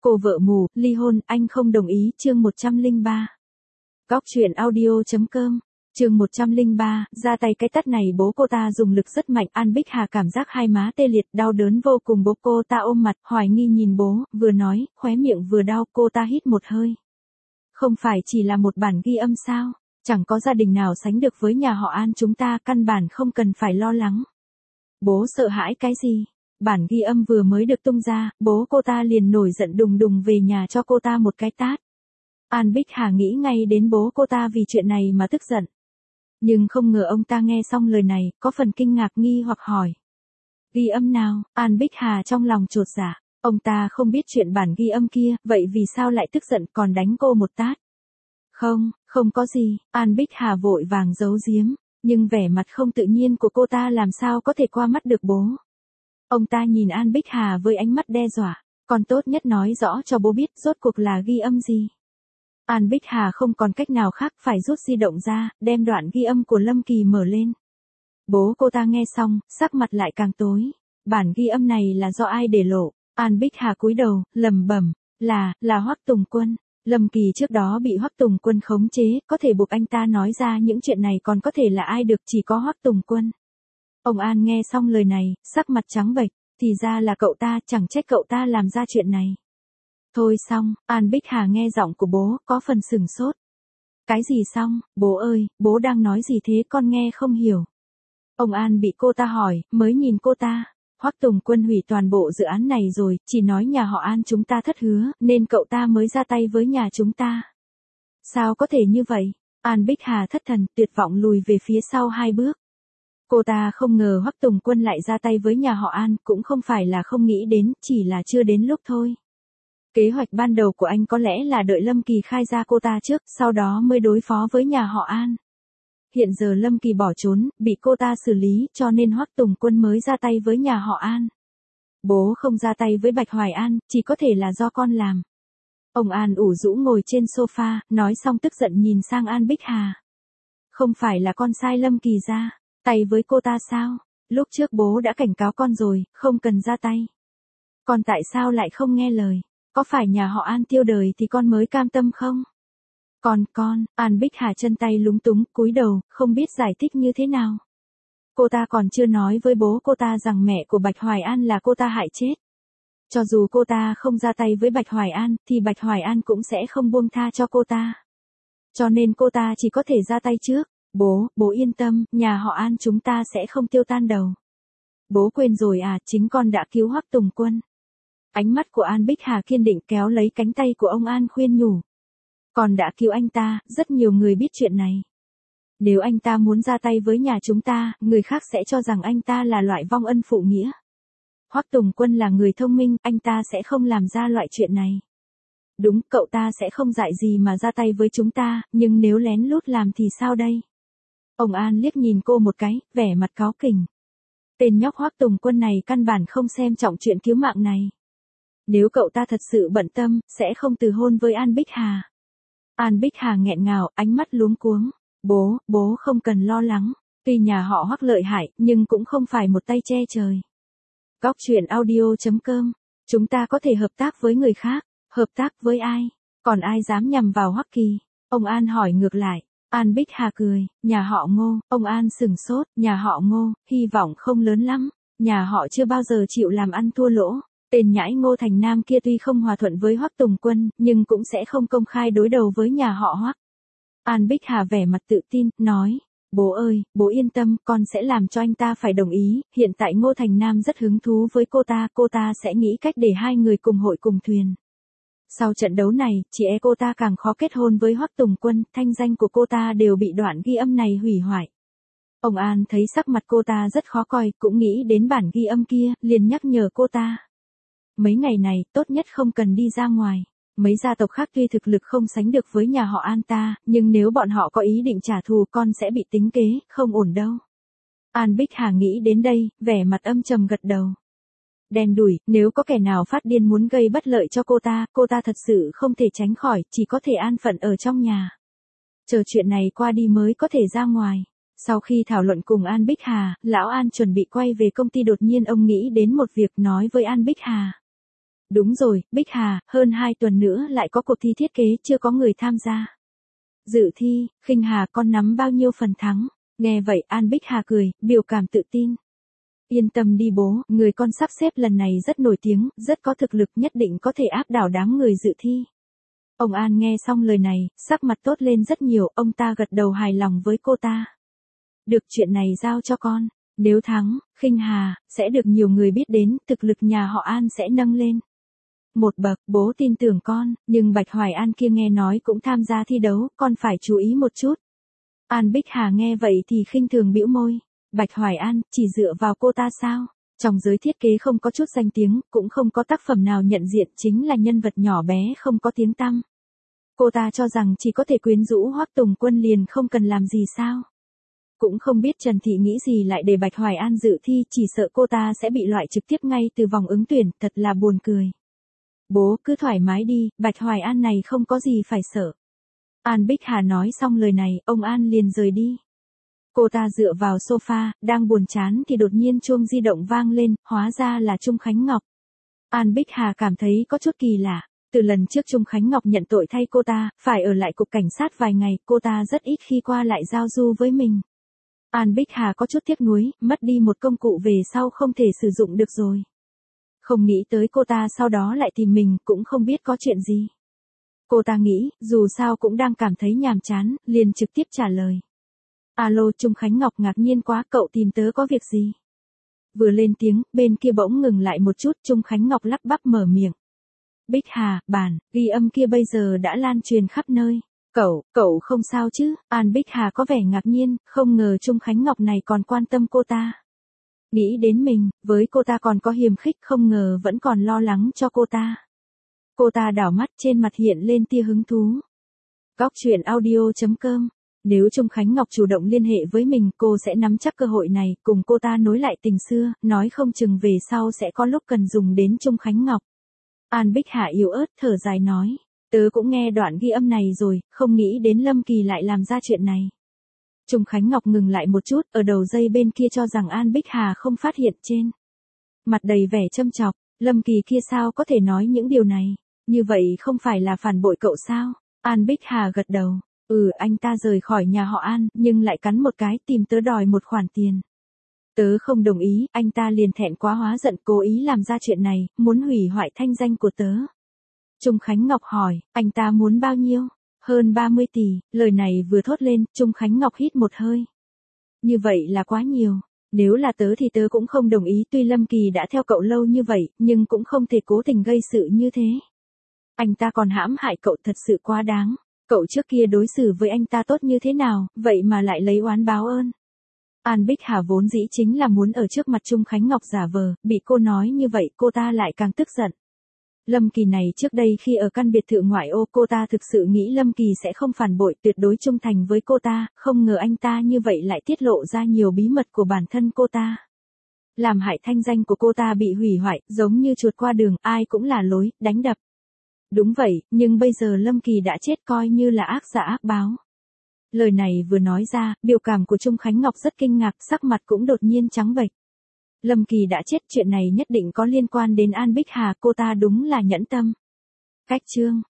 Cô vợ mù, ly hôn, anh không đồng ý, chương 103. Góc truyện audio.com, chương 103, ra tay cái tát này bố cô ta dùng lực rất mạnh, An Bích Hà cảm giác hai má tê liệt, đau đớn vô cùng, bố cô ta ôm mặt, hoài nghi nhìn bố, vừa nói, khóe miệng vừa đau, cô ta hít một hơi. Không phải chỉ là một bản ghi âm sao, chẳng có gia đình nào sánh được với nhà họ An chúng ta, căn bản không cần phải lo lắng. Bố sợ hãi cái gì? Bản ghi âm vừa mới được tung ra, bố cô ta liền nổi giận đùng đùng về nhà cho cô ta một cái tát. An Bích Hà nghĩ ngay đến bố cô ta vì chuyện này mà tức giận. Nhưng không ngờ ông ta nghe xong lời này, có phần kinh ngạc nghi hoặc hỏi. Ghi âm nào? An Bích Hà trong lòng chột dạ, ông ta không biết chuyện bản ghi âm kia, vậy vì sao lại tức giận còn đánh cô một tát? Không có gì, An Bích Hà vội vàng giấu giếm, nhưng vẻ mặt không tự nhiên của cô ta làm sao có thể qua mắt được bố. Ông ta nhìn An Bích Hà với ánh mắt đe dọa, còn tốt nhất nói rõ cho bố biết rốt cuộc là ghi âm gì. An Bích Hà không còn cách nào khác phải rút di động ra, đem đoạn ghi âm của Lâm Kỳ mở lên. Bố cô ta nghe xong, sắc mặt lại càng tối. Bản ghi âm này là do ai để lộ? An Bích Hà cúi đầu, lẩm bẩm, là Hoắc Tùng Quân. Lâm Kỳ trước đó bị Hoắc Tùng Quân khống chế, có thể buộc anh ta nói ra những chuyện này, còn có thể là ai được, chỉ có Hoắc Tùng Quân. Ông An nghe xong lời này, sắc mặt trắng bệch, thì ra là cậu ta, chẳng trách cậu ta làm ra chuyện này. Thôi xong, An Bích Hà nghe giọng của bố, có phần sửng sốt. Cái gì xong, bố ơi, bố đang nói gì thế, con nghe không hiểu. Ông An bị cô ta hỏi, mới nhìn cô ta. Hoắc Tùng Quân hủy toàn bộ dự án này rồi, chỉ nói nhà họ An chúng ta thất hứa, nên cậu ta mới ra tay với nhà chúng ta. Sao có thể như vậy? An Bích Hà thất thần, tuyệt vọng lùi về phía sau 2 bước. Cô ta không ngờ Hoắc Tùng Quân lại ra tay với nhà họ An, cũng không phải là không nghĩ đến, chỉ là chưa đến lúc thôi. Kế hoạch ban đầu của anh có lẽ là đợi Lâm Kỳ khai ra cô ta trước, sau đó mới đối phó với nhà họ An. Hiện giờ Lâm Kỳ bỏ trốn, bị cô ta xử lý, cho nên Hoắc Tùng Quân mới ra tay với nhà họ An. Bố không ra tay với Bạch Hoài An, chỉ có thể là do con làm. Ông An ủ rũ ngồi trên sofa, nói xong tức giận nhìn sang An Bích Hà. Không phải là con sai Lâm Kỳ ra tay với cô ta sao? Lúc trước bố đã cảnh cáo con rồi, không cần ra tay. Con tại sao lại không nghe lời? Có phải nhà họ An tiêu đời thì con mới cam tâm không? An Bích Hà chân tay lúng túng, cúi đầu, không biết giải thích như thế nào. Cô ta còn chưa nói với bố cô ta rằng mẹ của Bạch Hoài An là cô ta hại chết. Cho dù cô ta không ra tay với Bạch Hoài An, thì Bạch Hoài An cũng sẽ không buông tha cho cô ta. Cho nên cô ta chỉ có thể ra tay trước. Bố yên tâm, nhà họ An chúng ta sẽ không tiêu tan đâu. Bố quên rồi à, chính con đã cứu Hoắc Tùng Quân. Ánh mắt của An Bích Hà kiên định, kéo lấy cánh tay của ông An khuyên nhủ. Con đã cứu anh ta, rất nhiều người biết chuyện này. Nếu anh ta muốn ra tay với nhà chúng ta, người khác sẽ cho rằng anh ta là loại vong ân phụ nghĩa. Hoắc Tùng Quân là người thông minh, anh ta sẽ không làm ra loại chuyện này. Đúng, cậu ta sẽ không dại gì mà ra tay với chúng ta, nhưng nếu lén lút làm thì sao đây? Ông An liếc nhìn cô một cái, vẻ mặt cáu kỉnh. Tên nhóc Hoắc Tùng Quân này căn bản không xem trọng chuyện cứu mạng này. Nếu cậu ta thật sự bận tâm, sẽ không từ hôn với An Bích Hà. An Bích Hà nghẹn ngào, ánh mắt luống cuống. Bố không cần lo lắng. Tuy nhà họ Hoắc lợi hại, nhưng cũng không phải một tay che trời. Góc truyện audio.com, chúng ta có thể hợp tác với người khác. Hợp tác với ai? Còn ai dám nhằm vào Hoắc Kỳ? Ông An hỏi ngược lại. An Bích Hà cười, nhà họ Ngô. Ông An sửng sốt, nhà họ Ngô, hy vọng không lớn lắm. Nhà họ chưa bao giờ chịu làm ăn thua lỗ. Tên nhãi Ngô Thành Nam kia tuy không hòa thuận với Hoắc Tùng Quân, nhưng cũng sẽ không công khai đối đầu với nhà họ Hoắc. An Bích Hà vẻ mặt tự tin, nói, bố ơi, bố yên tâm, con sẽ làm cho anh ta phải đồng ý, hiện tại Ngô Thành Nam rất hứng thú với cô ta sẽ nghĩ cách để hai người cùng hội cùng thuyền. Sau trận đấu này, chị cô ta càng khó kết hôn với Hoắc Tùng Quân, thanh danh của cô ta đều bị đoạn ghi âm này hủy hoại. Ông An thấy sắc mặt cô ta rất khó coi, cũng nghĩ đến bản ghi âm kia, liền nhắc nhở cô ta. Mấy ngày này, tốt nhất không cần đi ra ngoài. Mấy gia tộc khác tuy thực lực không sánh được với nhà họ An ta, nhưng nếu bọn họ có ý định trả thù con sẽ bị tính kế, không ổn đâu. An Bích Hà nghĩ đến đây, vẻ mặt âm trầm gật đầu. Đen đủi, nếu có kẻ nào phát điên muốn gây bất lợi cho cô ta thật sự không thể tránh khỏi, chỉ có thể an phận ở trong nhà. Chờ chuyện này qua đi mới có thể ra ngoài. Sau khi thảo luận cùng An Bích Hà, Lão An chuẩn bị quay về công ty, đột nhiên ông nghĩ đến một việc nói với An Bích Hà. Đúng rồi, Bích Hà, hơn 2 tuần nữa lại có cuộc thi thiết kế chưa có người tham gia. Dự thi, Khinh Hà con nắm bao nhiêu phần thắng? Nghe vậy An Bích Hà cười, biểu cảm tự tin. Yên tâm đi bố, người con sắp xếp lần này rất nổi tiếng, rất có thực lực nhất định có thể áp đảo đám người dự thi. Ông An nghe xong lời này, sắc mặt tốt lên rất nhiều, ông ta gật đầu hài lòng với cô ta. Được, chuyện này giao cho con. Nếu thắng, Khinh Hà, sẽ được nhiều người biết đến, thực lực nhà họ An sẽ nâng lên. Một bậc, bố tin tưởng con, nhưng Bạch Hoài An kia nghe nói cũng tham gia thi đấu, con phải chú ý một chút. An Bích Hà nghe vậy thì khinh thường bĩu môi. Bạch Hoài An, chỉ dựa vào cô ta sao? Trong giới thiết kế không có chút danh tiếng, cũng không có tác phẩm nào nhận diện, chính là nhân vật nhỏ bé không có tiếng tăm. Cô ta cho rằng chỉ có thể quyến rũ Hoắc Tùng Quân liền không cần làm gì sao? Cũng không biết Trần Thị nghĩ gì lại để Bạch Hoài An dự thi, chỉ sợ cô ta sẽ bị loại trực tiếp ngay từ vòng ứng tuyển, thật là buồn cười. Bố cứ thoải mái đi, Bạch Hoài An này không có gì phải sợ. An Bích Hà nói xong lời này, ông An liền rời đi. Cô ta dựa vào sofa, đang buồn chán thì đột nhiên chuông di động vang lên, hóa ra là Trung Khánh Ngọc. An Bích Hà cảm thấy có chút kỳ lạ. Từ lần trước Trung Khánh Ngọc nhận tội thay cô ta, phải ở lại cục cảnh sát vài ngày, cô ta rất ít khi qua lại giao du với mình. An Bích Hà có chút tiếc nuối, mất đi một công cụ về sau không thể sử dụng được rồi. Không nghĩ tới cô ta sau đó lại tìm mình, cũng không biết có chuyện gì. Cô ta nghĩ, dù sao cũng đang cảm thấy nhàm chán, liền trực tiếp trả lời. Alo, Trung Khánh Ngọc ngạc nhiên quá, cậu tìm tớ có việc gì? Vừa lên tiếng, bên kia bỗng ngừng lại một chút, Trung Khánh Ngọc lắp bắp mở miệng. Bích Hà, bản, ghi âm kia bây giờ đã lan truyền khắp nơi. Cậu không sao chứ? An Bích Hà có vẻ ngạc nhiên, không ngờ Trung Khánh Ngọc này còn quan tâm cô ta. Nghĩ đến mình, với cô ta còn có hiềm khích, không ngờ vẫn còn lo lắng cho cô ta. Cô ta đảo mắt, trên mặt hiện lên tia hứng thú. Góc truyện audio.com. Nếu Trung Khánh Ngọc chủ động liên hệ với mình, cô sẽ nắm chắc cơ hội này, cùng cô ta nối lại tình xưa, nói không chừng về sau sẽ có lúc cần dùng đến Trung Khánh Ngọc. An Bích Hà yếu ớt thở dài nói. Tớ cũng nghe đoạn ghi âm này rồi, không nghĩ đến Lâm Kỳ lại làm ra chuyện này. Trung Khánh Ngọc ngừng lại một chút, ở đầu dây bên kia cho rằng An Bích Hà không phát hiện trên. Mặt đầy vẻ châm chọc, Lâm Kỳ kia sao có thể nói những điều này, như vậy không phải là phản bội cậu sao? An Bích Hà gật đầu, anh ta rời khỏi nhà họ An, nhưng lại cắn một cái tìm tớ đòi một khoản tiền. Tớ không đồng ý, anh ta liền thẹn quá hóa giận cố ý làm ra chuyện này, muốn hủy hoại thanh danh của tớ. Trung Khánh Ngọc hỏi, anh ta muốn bao nhiêu? Hơn 30 tỷ, lời này vừa thốt lên, Trung Khánh Ngọc hít một hơi. Như vậy là quá nhiều, nếu là tớ thì tớ cũng không đồng ý, tuy Lâm Kỳ đã theo cậu lâu như vậy, nhưng cũng không thể cố tình gây sự như thế. Anh ta còn hãm hại cậu thật sự quá đáng, cậu trước kia đối xử với anh ta tốt như thế nào, vậy mà lại lấy oán báo ơn. An Bích Hà vốn dĩ chính là muốn ở trước mặt Trung Khánh Ngọc giả vờ, bị cô nói như vậy cô ta lại càng tức giận. Lâm Kỳ này trước đây khi ở căn biệt thự ngoại ô cô ta thực sự nghĩ Lâm Kỳ sẽ không phản bội, tuyệt đối trung thành với cô ta, không ngờ anh ta như vậy lại tiết lộ ra nhiều bí mật của bản thân cô ta. Làm hại thanh danh của cô ta bị hủy hoại, giống như chuột qua đường, ai cũng là lối, đánh đập. Đúng vậy, nhưng bây giờ Lâm Kỳ đã chết coi như là ác giả ác báo. Lời này vừa nói ra, biểu cảm của Trung Khánh Ngọc rất kinh ngạc, sắc mặt cũng đột nhiên trắng bệch. Lâm Kỳ đã chết, chuyện này nhất định có liên quan đến An Bích Hà, cô ta đúng là nhẫn tâm. Cách chương